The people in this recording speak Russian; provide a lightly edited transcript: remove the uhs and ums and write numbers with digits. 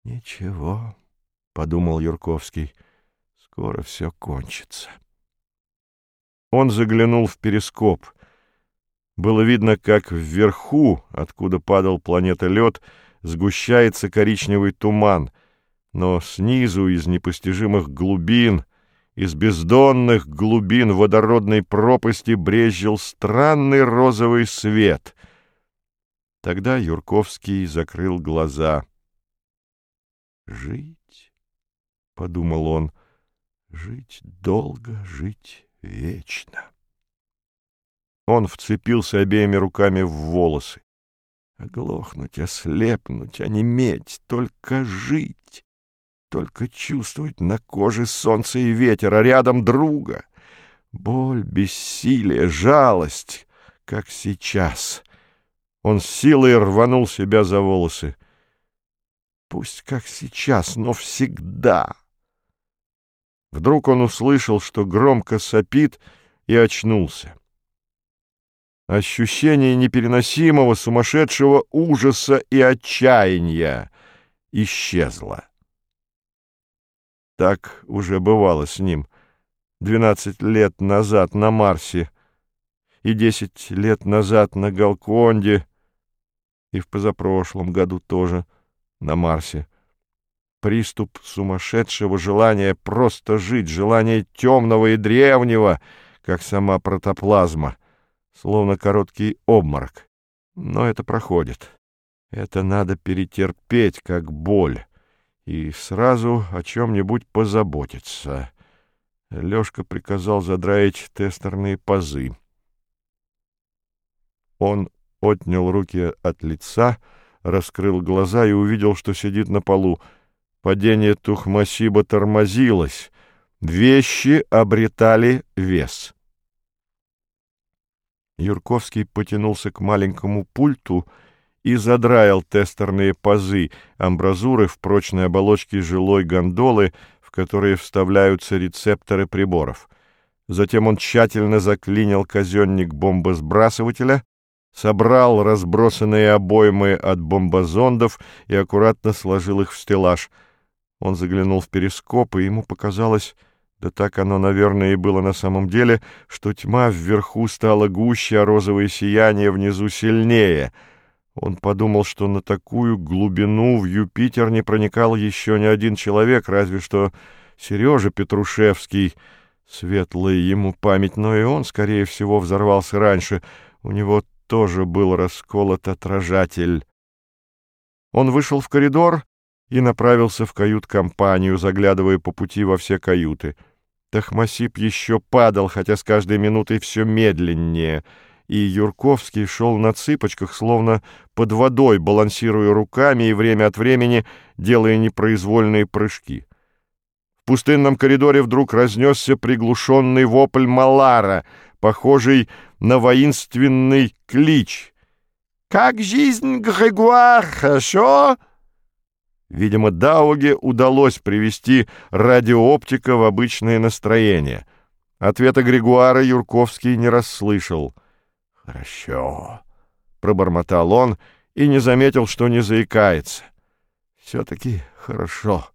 «Ничего», — подумал Юрковский, — «скоро все кончится». Он заглянул в перископ. Было видно, как вверху, откуда падал планетолет, сгущается коричневый туман, но снизу, из непостижимых глубин, из бездонных глубин водородной пропасти брезжил странный розовый свет. Тогда Юрковский закрыл глаза. «Жить», — подумал он, — «жить долго, жить вечно». Он вцепился обеими руками в волосы. Оглохнуть, ослепнуть, онеметь, только жить, только чувствовать на коже солнце и ветер, а рядом друга. Боль, бессилие, жалость, как сейчас. Он с силой рванул себя за волосы. Пусть как сейчас, но всегда. Вдруг он услышал, что громко сопит, и очнулся. Ощущение непереносимого сумасшедшего ужаса и отчаяния исчезло. Так уже бывало с ним 12 лет назад на Марсе, и 10 лет назад на Галконде, и в позапрошлом году тоже на Марсе. Приступ сумасшедшего желания просто жить, желания темного и древнего, как сама протоплазма, словно короткий обморок. Но это проходит. Это надо перетерпеть, как боль, и сразу о чем-нибудь позаботиться. Лёшка приказал задраить тестерные пазы. Он отнял руки от лица, раскрыл глаза и увидел, что сидит на полу. Падение Тухмасиба тормозилось. Вещи обретали вес. Юрковский потянулся к маленькому пульту и задраил тестерные пазы, амбразуры в прочной оболочке жилой гондолы, в которые вставляются рецепторы приборов. Затем он тщательно заклинил казенник бомбосбрасывателя, собрал разбросанные обоймы от бомбозондов и аккуратно сложил их в стеллаж. Он заглянул в перископ, и ему показалось, да так оно, наверное, и было на самом деле, что тьма вверху стала гуще, а розовое сияние внизу сильнее. Он подумал, что на такую глубину в Юпитер не проникал еще ни один человек, разве что Сережа Петрушевский, светлая ему память, но и он, скорее всего, взорвался раньше. У него тоже был расколот отражатель. Он вышел в коридор и направился в кают-компанию, заглядывая по пути во все каюты. Тахмасиб еще падал, хотя с каждой минутой все медленнее, и Юрковский шел на цыпочках, словно под водой, балансируя руками и время от времени делая непроизвольные прыжки. В пустынном коридоре вдруг разнесся приглушенный вопль Малара, похожий на воинственный клич. «Как жизнь, Григуар, хорошо?» Видимо, Дауге удалось привести радиооптика в обычное настроение. Ответа Григуара Юрковский не расслышал. «Хорошо», — пробормотал он и не заметил, что не заикается. «Все-таки хорошо».